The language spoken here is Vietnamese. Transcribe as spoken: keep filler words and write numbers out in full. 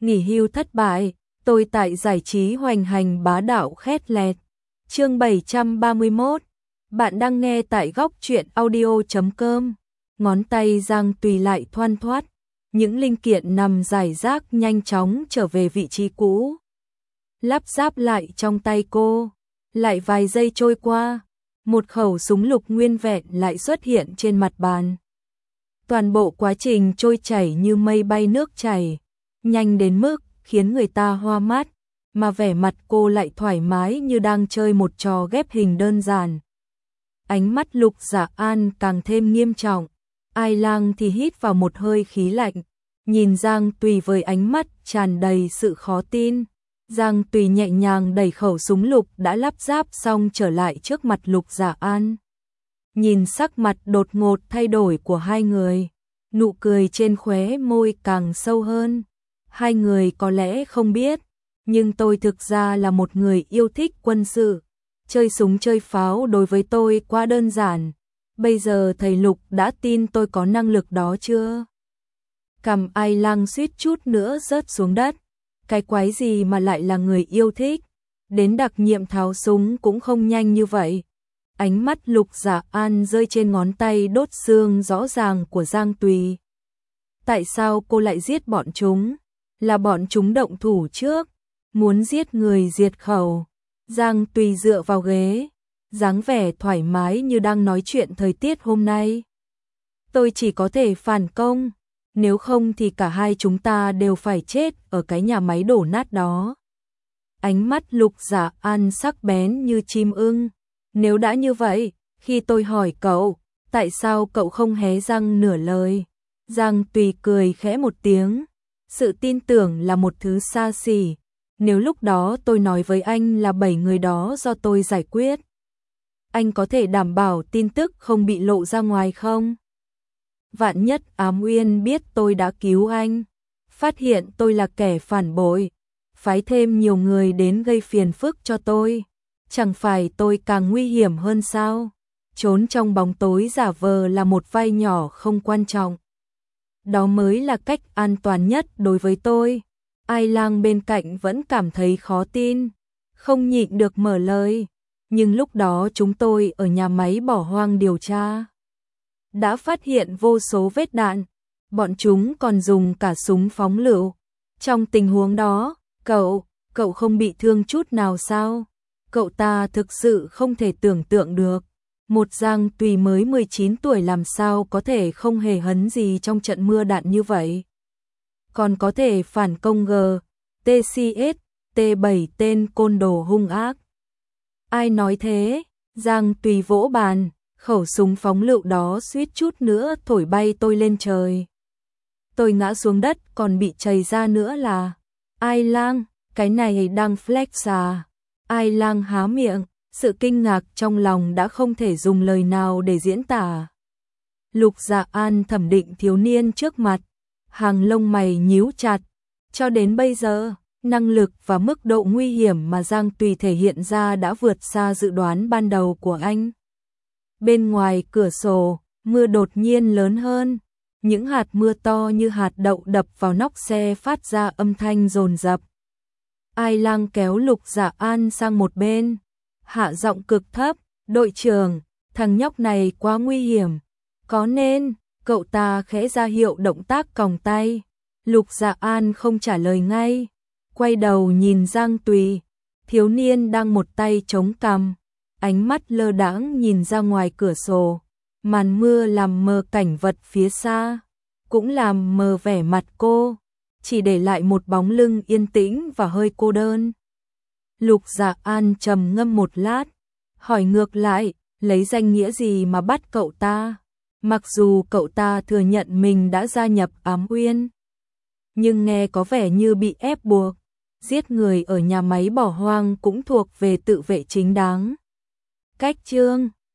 nghỉ hưu thất bại, tôi tại giải trí hoành hành bá đạo khét lẹt. Chương bảy trăm ba mươi mốt. Bạn đang nghe tại góc truyện audio chấm com. Ngón tay Giang Tùy lại thoăn thoắt, những linh kiện nằm rải rác nhanh chóng trở về vị trí cũ. Lắp ráp lại trong tay cô, lại vài giây trôi qua, một khẩu súng lục nguyên vẹn lại xuất hiện trên mặt bàn. Toàn bộ quá trình trôi chảy như mây bay nước chảy, nhanh đến mức khiến người ta hoa mắt, mà vẻ mặt cô lại thoải mái như đang chơi một trò ghép hình đơn giản. Ánh mắt Lục Dạ An càng thêm nghiêm trọng, Ai Lang thì hít vào một hơi khí lạnh, nhìn Giang Tùy với ánh mắt tràn đầy sự khó tin. Giang Tùy nhẹ nhàng đẩy khẩu súng lục đã lắp ráp xong trở lại trước mặt Lục Dạ An. Nhìn sắc mặt đột ngột thay đổi của hai người, nụ cười trên khóe môi càng sâu hơn. Hai người có lẽ không biết, nhưng tôi thực ra là một người yêu thích quân sự. Chơi súng chơi pháo đối với tôi quá đơn giản. Bây giờ thầy Lục đã tin tôi có năng lực đó chưa? Cằm Ai Lang suýt chút nữa rớt xuống đất. Cái quái gì mà lại là người yêu thích? Đến đặc nhiệm tháo súng cũng không nhanh như vậy. Ánh mắt Lục Dạ An rơi trên ngón tay đốt xương rõ ràng của Giang Tùy. Tại sao cô lại giết bọn chúng? Là bọn chúng động thủ trước, muốn giết người diệt khẩu. Giang Tùy dựa vào ghế, dáng vẻ thoải mái như đang nói chuyện thời tiết hôm nay. Tôi chỉ có thể phản công, nếu không thì cả hai chúng ta đều phải chết ở cái nhà máy đổ nát đó. Ánh mắt Lục Dạ An sắc bén như chim ưng. Nếu đã như vậy, khi tôi hỏi cậu, tại sao cậu không hé răng nửa lời? Giang Tùy cười khẽ một tiếng. Sự tin tưởng là một thứ xa xỉ. Nếu lúc đó tôi nói với anh là bảy người đó do tôi giải quyết, anh có thể đảm bảo tin tức không bị lộ ra ngoài không? Vạn nhất Ám Uyên biết tôi đã cứu anh, phát hiện tôi là kẻ phản bội, phái thêm nhiều người đến gây phiền phức cho tôi, chẳng phải tôi càng nguy hiểm hơn sao? Trốn trong bóng tối giả vờ là một vai nhỏ không quan trọng. Đó mới là cách an toàn nhất đối với tôi. Ai Lang bên cạnh vẫn cảm thấy khó tin, không nhịn được mở lời. Nhưng lúc đó chúng tôi ở nhà máy bỏ hoang điều tra, đã phát hiện vô số vết đạn. Bọn chúng còn dùng cả súng phóng lựu. Trong tình huống đó, cậu, cậu không bị thương chút nào sao? Cậu ta thực sự không thể tưởng tượng được. Một Giang Tùy mới mười chín tuổi làm sao có thể không hề hấn gì trong trận mưa đạn như vậy. Còn có thể phản công G, T C S, T bảy tên côn đồ hung ác. Ai nói thế? Giang Tùy vỗ bàn, khẩu súng phóng lựu đó suýt chút nữa thổi bay tôi lên trời. Tôi ngã xuống đất còn bị chảy ra nữa là. Ai Lang, cái này đang flex à? Ai Lang há miệng, sự kinh ngạc trong lòng đã không thể dùng lời nào để diễn tả. Lục Dạ An thẩm định thiếu niên trước mặt, hàng lông mày nhíu chặt. Cho đến bây giờ, năng lực và mức độ nguy hiểm mà Giang Tùy thể hiện ra đã vượt xa dự đoán ban đầu của anh. Bên ngoài cửa sổ, mưa đột nhiên lớn hơn. Những hạt mưa to như hạt đậu đập vào nóc xe phát ra âm thanh dồn dập. Ai Lang kéo Lục Dạ An sang một bên, hạ giọng cực thấp, đội trưởng, thằng nhóc này quá nguy hiểm. Có nên, cậu ta khẽ ra hiệu động tác còng tay. Lục Dạ An không trả lời ngay, quay đầu nhìn Giang Tùy. Thiếu niên đang một tay chống cằm, ánh mắt lơ đãng nhìn ra ngoài cửa sổ. Màn mưa làm mờ cảnh vật phía xa, cũng làm mờ vẻ mặt cô, chỉ để lại một bóng lưng yên tĩnh và hơi cô đơn. Lục Dạ An trầm ngâm một lát, hỏi ngược lại, lấy danh nghĩa gì mà bắt cậu ta? Mặc dù cậu ta thừa nhận mình đã gia nhập Ám Uyên, nhưng nghe có vẻ như bị ép buộc. Giết người ở nhà máy bỏ hoang cũng thuộc về tự vệ chính đáng. Cách chương